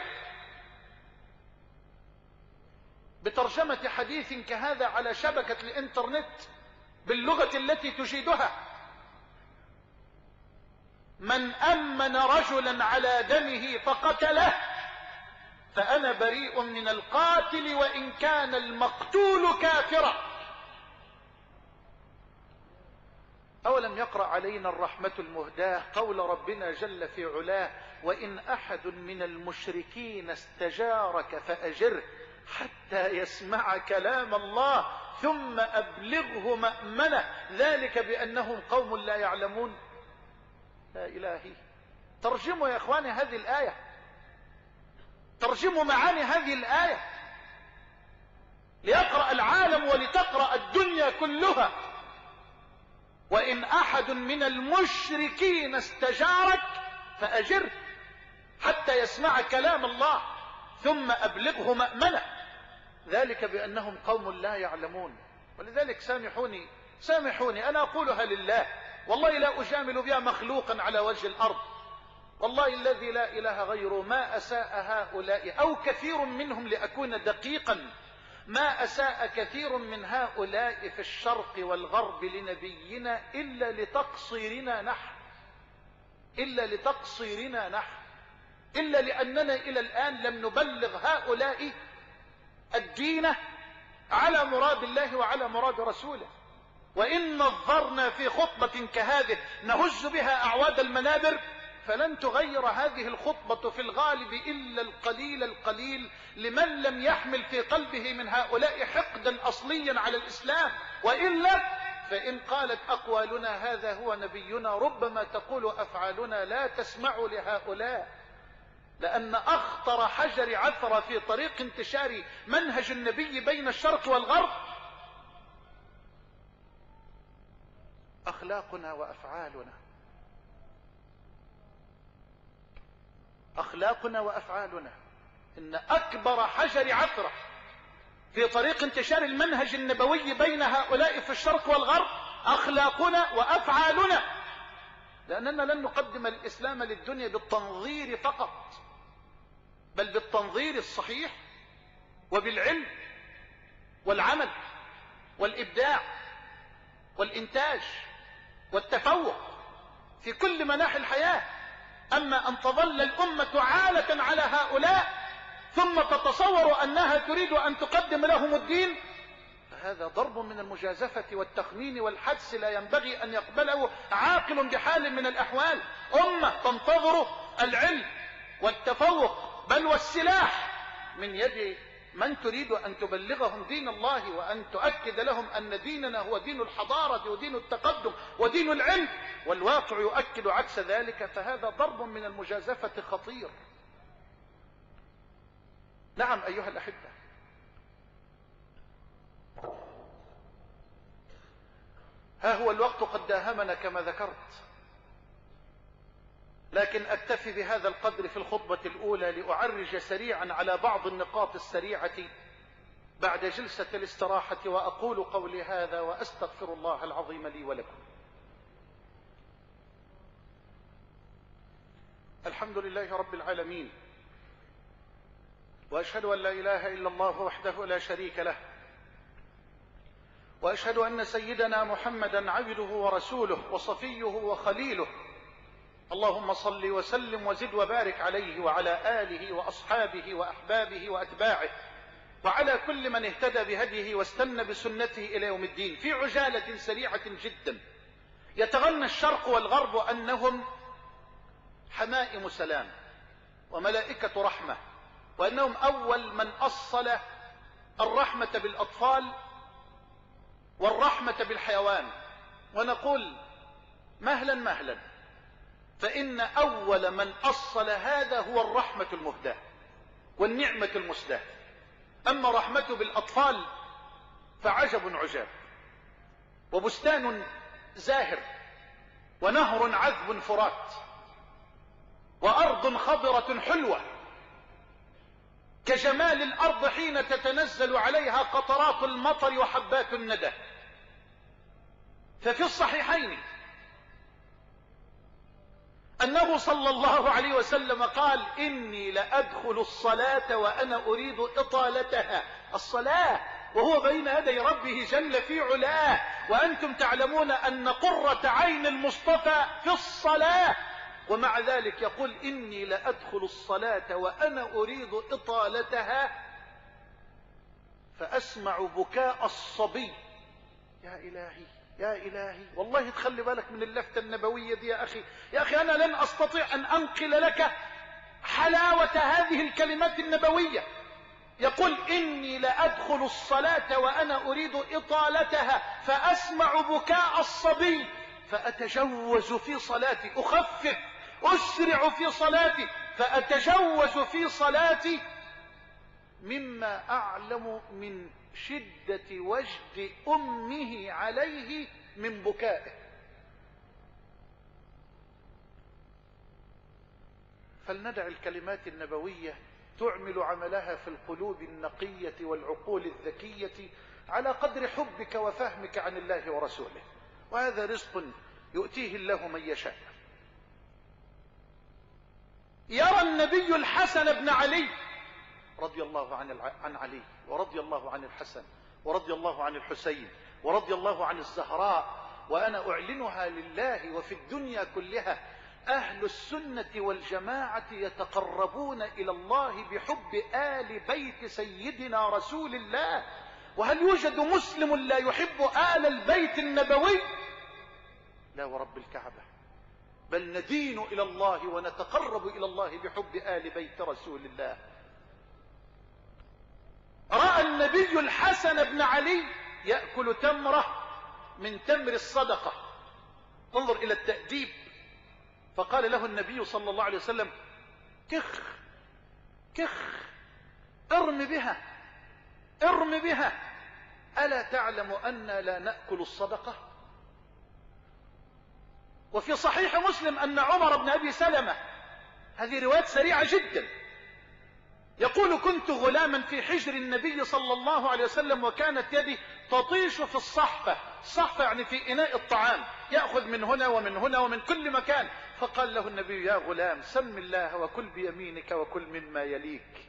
بترجمة حديث كهذا على شبكة الإنترنت باللغة التي تجيدها. من أمن رجلا على دمه فقتله فأنا بريء من القاتل وإن كان المقتول كافرا. أولم يقرأ علينا الرحمة المهداة قول ربنا جل في علاه: وإن أحد من المشركين استجارك فأجره حتى يسمع كلام الله ثم أبلغه مأمنه ذلك بأنهم قوم لا يعلمون. لا إلهي، ترجموا يا إخواني هذه الآية، ترجموا معاني هذه الآية ليقرأ العالم ولتقرأ الدنيا كلها. وإن أحد من المشركين استجارك فأجره حتى يسمع كلام الله ثم أبلغه مأمنه ذلك بأنهم قوم لا يعلمون. ولذلك سامحوني سامحوني أنا أقولها لله، والله لا أجامل بها مخلوقا على وجه الأرض، والله الذي لا إله غيره ما أساء هؤلاء أو كثير منهم، لأكون دقيقا، ما أساء كثير من هؤلاء في الشرق والغرب لنبينا إلا لتقصيرنا نحن، إلا لتقصيرنا نحن، إلا لأننا إلى الآن لم نبلغ هؤلاء الدين على مراد الله وعلى مراد رسوله. وإن نظرنا في خطبة كهذه نهز بها أعواد المنابر فلن تغير هذه الخطبة في الغالب إلا القليل القليل لمن لم يحمل في قلبه من هؤلاء حقدا أصليا على الإسلام. وإلا فإن قالت أقوالنا هذا هو نبينا ربما تقول أفعالنا لا تسمع لهؤلاء، لأن أخطر حجر عثر في طريق انتشار منهج النبي بين الشرق والغرب أخلاقنا وأفعالنا، أخلاقنا وأفعالنا. إن أكبر حجر عثرة في طريق انتشار المنهج النبوي بين هؤلاء في الشرق والغرب أخلاقنا وأفعالنا، لأننا لن نقدم الإسلام للدنيا بالتنظير فقط، بل بالتنظير الصحيح وبالعلم والعمل والإبداع والإنتاج والتفوق في كل مناحي الحياة. أما أن تظل الأمة عالة على هؤلاء ثم تتصور أنها تريد أن تقدم لهم الدين، فهذا ضرب من المجازفة والتخمين والحدس لا ينبغي أن يقبله عاقل بحال من الأحوال. أمة تنتظر العلم والتفوق بل والسلاح من يد من تريد أن تبلغهم دين الله وأن تؤكد لهم أن ديننا هو دين الحضارة ودين التقدم ودين العلم، والواقع يؤكد عكس ذلك، فهذا ضرب من المجازفة خطير. نعم أيها الأحبة، ها هو الوقت قد داهمنا كما ذكرت، لكن أكتفي بهذا القدر في الخطبة الأولى لأعرج سريعا على بعض النقاط السريعة بعد جلسة الاستراحة، وأقول قولي هذا وأستغفر الله العظيم لي ولكم. الحمد لله رب العالمين، وأشهد أن لا إله إلا الله وحده لا شريك له، وأشهد أن سيدنا محمدا عبده ورسوله وصفيه وخليله، اللهم صل وسلم وزد وبارك عليه وعلى آله وأصحابه وأحبابه وأتباعه وعلى كل من اهتدى بهديه واستنى بسنته إلى يوم الدين. في عجالة سريعة جدا، يتغنى الشرق والغرب أنهم حمائم سلام وملائكة رحمة، وأنهم أول من أصل الرحمة بالأطفال والرحمة بالحيوان. ونقول مهلا مهلا، فإن أول من أصل هذا هو الرحمة المهداة والنعمة المسداة. أما رحمته بالأطفال فعجب عجاب، وبستان زاهر، ونهر عذب فرات، وأرض خضرة حلوة كجمال الأرض حين تتنزل عليها قطرات المطر وحبات الندى. ففي الصحيحين أنه صلى الله عليه وسلم قال: إني لأدخل الصلاة وأنا أريد إطالتها. الصلاة وهو بين يدي ربه جل في علاه، وأنتم تعلمون أن قرة عين المصطفى في الصلاة، ومع ذلك يقول: إني لأدخل الصلاة وأنا أريد إطالتها فأسمع بكاء الصبي. يا إلهي يا إلهي، والله تخلي بالك من اللفتة النبوية دي يا أخي. يا أخي أنا لن أستطيع أن أنقل لك حلاوة هذه الكلمات النبوية. يقول: إني لأدخل الصلاة وأنا أريد إطالتها فأسمع بكاء الصبي فأتجوز في صلاتي، أخفف أسرع في صلاتي فأتجوز في صلاتي مما أعلم من شدة وجد أمه عليه من بكائه. فلندع الكلمات النبوية تعمل عملها في القلوب النقية والعقول الذكية على قدر حبك وفهمك عن الله ورسوله، وهذا رزق يؤتيه الله من يشاء. يرى النبي الحسن بن علي رضي الله عن عن علي، ورضي الله عن الحسن، ورضي الله عن الحسين، ورضي الله عن الزهراء، وأنا أعلنها لله وفي الدنيا كلها: أهل السنة والجماعة يتقربون إلى الله بحب آل بيت سيدنا رسول الله. وهل يوجد مسلم لا يحب آل البيت النبوي؟ لا ورب الكعبة، بل ندين إلى الله ونتقرب إلى الله بحب آل بيت رسول الله. رأى النبي الحسن بن علي يأكل تمرة من تمر الصدقة. انظر إلى التأديب. فقال له النبي صلى الله عليه وسلم: كخ كخ، ارم بها ارم بها، ألا تعلم أننا لا نأكل الصدقة؟ وفي صحيح مسلم أن عمر بن أبي سلمة، هذه روايات سريعة جدا، يقول: كنت غلاما في حجر النبي صلى الله عليه وسلم، وكانت يدي تطيش في الصحفة. الصحفة يعني في إناء الطعام، يأخذ من هنا ومن هنا ومن كل مكان. فقال له النبي: يا غلام، سم الله وكل بيمينك وكل مما يليك.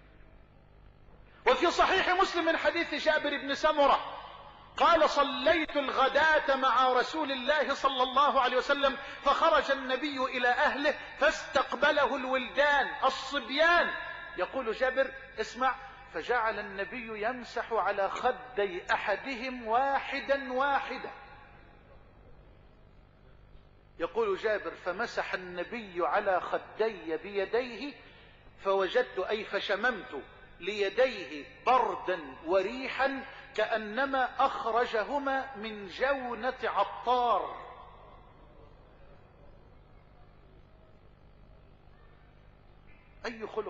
وفي صحيح مسلم من حديث جابر بن سمرة قال: صليت الغداة مع رسول الله صلى الله عليه وسلم، فخرج النبي إلى أهله فاستقبله الولدان الصبيان. يقول جابر: اسمع: فجعل النبي يمسح على خدي أحدهم واحدا واحدا. يقول جابر: فمسح النبي على خدي بيديه فوجدت، أي فشممت ليديه بردا وريحا كأنما أخرجهما من جونة عطار. أي خلق،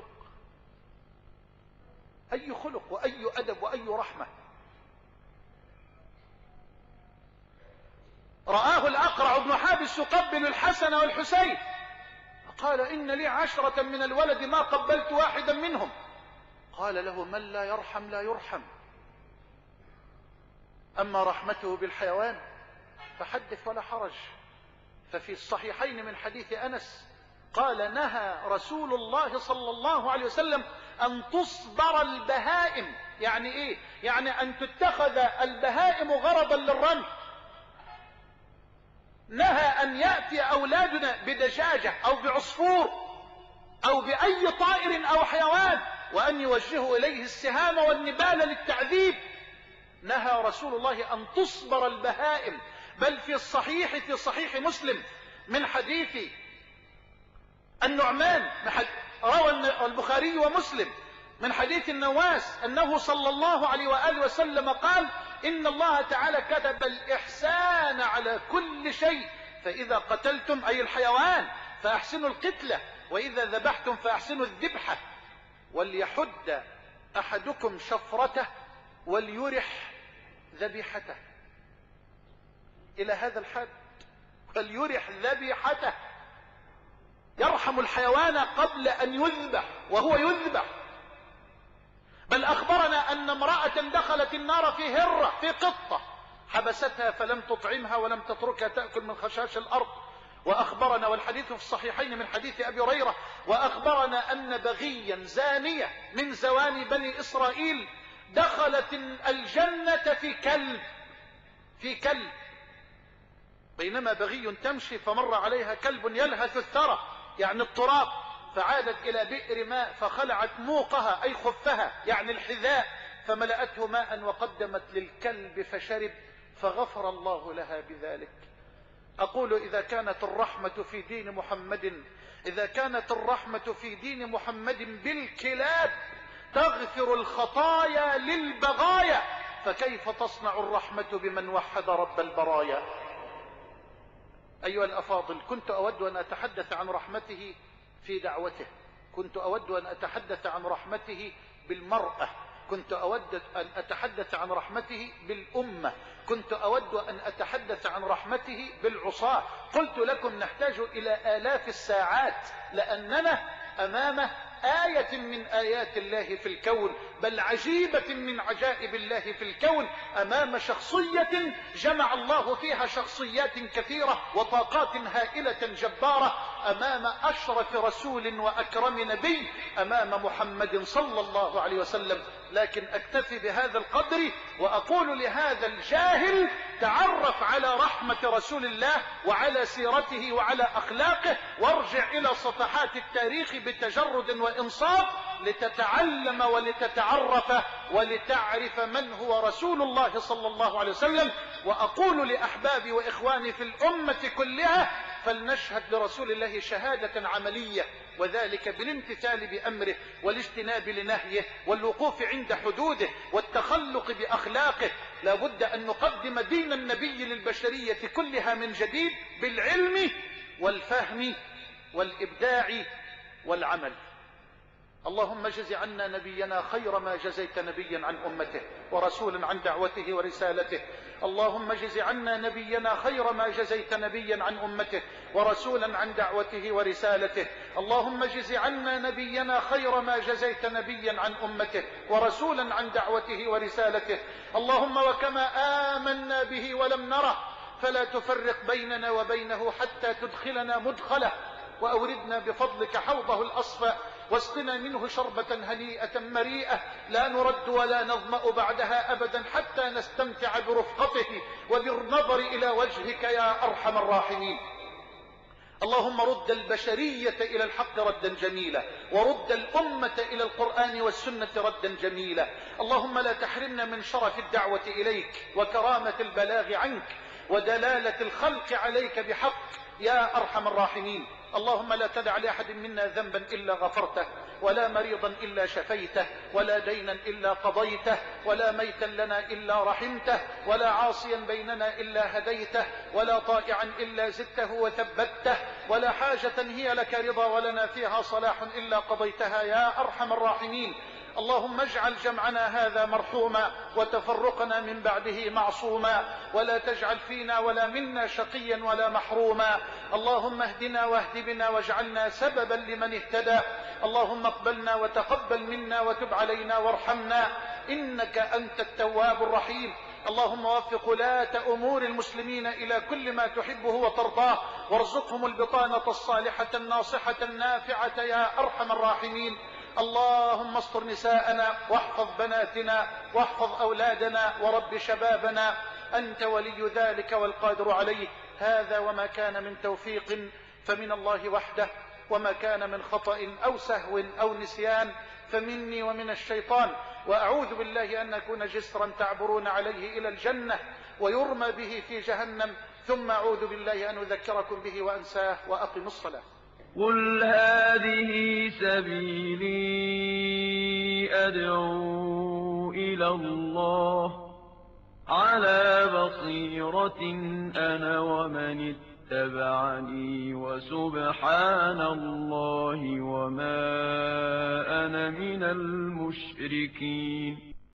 أي خلق وأي أدب وأي رحمة. رآه الأقرع بن حابس يقبل الحسن والحسين، قال: إن لي عشرة من الولد ما قبلت واحدا منهم. قال له: من لا يرحم لا يرحم. أما رحمته بالحيوان فحدث ولا حرج. ففي الصحيحين من حديث أنس قال: نهى رسول الله صلى الله عليه وسلم أن تصبر البهائم. يعني إيه؟ يعني أن تتخذ البهائم غرضا للرمي. نهى أن يأتي أولادنا بدجاجة أو بعصفور أو بأي طائر أو حيوان وأن يوجهوا إليه السهام والنبال للتعذيب. نهى رسول الله أن تصبر البهائم، بل في الصحيح في صحيح مسلم من حديث النعمان، روى البخاري ومسلم من حديث النواس أنه صلى الله عليه وآله وسلم قال: إن الله تعالى كتب الإحسان على كل شيء، فإذا قتلتم أي الحيوان فأحسنوا القتلة، وإذا ذبحتم فأحسنوا الذبحة، وليحد أحدكم شفرته وليرح ذبيحته. إلى هذا الحد، فليرح ذبيحته، يرحم الحيوان قبل أن يذبح وهو يذبح. بل أخبرنا أن امرأة دخلت النار في هرة، في قطة، حبستها فلم تطعمها ولم تتركها تأكل من خشاش الأرض. وأخبرنا، والحديث في الصحيحين من حديث أبي هريرة، وأخبرنا أن بغيا زانية من زواني بني إسرائيل دخلت الجنة في كلب، في كلب بينما بغي تمشي فمر عليها كلب يلهث الثرى يعني التراب، فعادت إلى بئر ماء فخلعت موقها أي خفها يعني الحذاء، فملأته ماء وقدمت للكلب فشرب، فغفر الله لها بذلك. أقول إذا كانت الرحمة في دين محمد إذا كانت الرحمة في دين محمد بالكلاب تغفر الخطايا للبغايا، فكيف تصنع الرحمة بمن وحد رب البرايا؟ أيها الأفاضل، كنت أود أن أتحدث عن رحمته في دعوته، كنت أود أن أتحدث عن رحمته بالمرأة، كنت أود أن أتحدث عن رحمته بالأمة، كنت أود أن أتحدث عن رحمته بالعصاة. قلت لكم نحتاج إلى آلاف الساعات، لأننا أمام آية من آيات الله في الكون، بل عجيبة من عجائب الله في الكون، أمام شخصية جمع الله فيها شخصيات كثيرة وطاقات هائلة جبارة، أمام أشرف رسول وأكرم نبي، أمام محمد صلى الله عليه وسلم. لكن أكتفي بهذا القدر وأقول لهذا الجاهل: تعرف على رحمة رسول الله وعلى سيرته وعلى أخلاقه، وارجع إلى صفحات التاريخ بتجرد وإنصاف لتتعلم ولتتعرف ولتعرف من هو رسول الله صلى الله عليه وسلم. وأقول لأحبابي وإخواني في الأمة كلها: فلنشهد لرسول الله شهادة عملية، وذلك بالامتثال بأمره والاجتناب لنهيه والوقوف عند حدوده والتخلق بأخلاقه. لا بد أن نقدم دين النبي للبشرية كلها من جديد بالعلم والفهم والإبداع والعمل. اللهم اجز عنا نبينا خير ما جزيت نبيا عن أمته ورسولا عن دعوته ورسالته. اللهم اجز عنا نبينا خير ما جزيت نبيا عن أمته ورسولا عن دعوته ورسالته. اللهم اجز عنا نبينا خير ما جزيت نبيا عن أمته ورسولا عن دعوته ورسالته. اللهم وكما آمنا به ولم نره فلا تفرق بيننا وبينه حتى تدخلنا مدخله، وأوردنا بفضلك حوضه الأصفى، واسقنا منه شربة هنيئة مريئة لا نرد ولا نظمأ بعدها أبدا حتى نستمتع برفقته وبالنظر إلى وجهك يا أرحم الراحمين. اللهم رد البشرية إلى الحق ردا جميلا، ورد الأمة إلى القرآن والسنة ردا جميلا. اللهم لا تحرمنا من شرف الدعوة إليك وكرامة البلاغ عنك ودلالة الخلق عليك بحق يا أرحم الراحمين. اللهم لا تدع لأحد منا ذنبا إلا غفرته، ولا مريضا إلا شفيته، ولا دينا إلا قضيته، ولا ميتا لنا إلا رحمته، ولا عاصيا بيننا إلا هديته، ولا طائعا إلا زدته وثبته، ولا حاجة هي لك رضا ولنا فيها صلاح إلا قضيتها يا أرحم الراحمين. اللهم اجعل جمعنا هذا مرحوما وتفرقنا من بعده معصوما، ولا تجعل فينا ولا منا شقيا ولا محروما. اللهم اهدنا واهد بنا واجعلنا سببا لمن اهتدى. اللهم اقبلنا وتقبل منا وتب علينا وارحمنا إنك أنت التواب الرحيم. اللهم وفق ولاة أمور المسلمين إلى كل ما تحبه وترضاه، وارزقهم البطانة الصالحة الناصحة النافعة يا أرحم الراحمين. اللهم استر نساءنا واحفظ بناتنا واحفظ أولادنا ورب شبابنا، أنت ولي ذلك والقادر عليه. هذا وما كان من توفيق فمن الله وحده، وما كان من خطأ أو سهو أو نسيان فمني ومن الشيطان، وأعوذ بالله أن أكون جسرا تعبرون عليه إلى الجنة ويرمى به في جهنم، ثم أعوذ بالله أن أذكركم به وأنساه، وأقم الصلاة. قل هذه سبيلي أدعو إلى الله على بصيرة أنا ومن اتبعني وسبحان الله وما أنا من المشركين.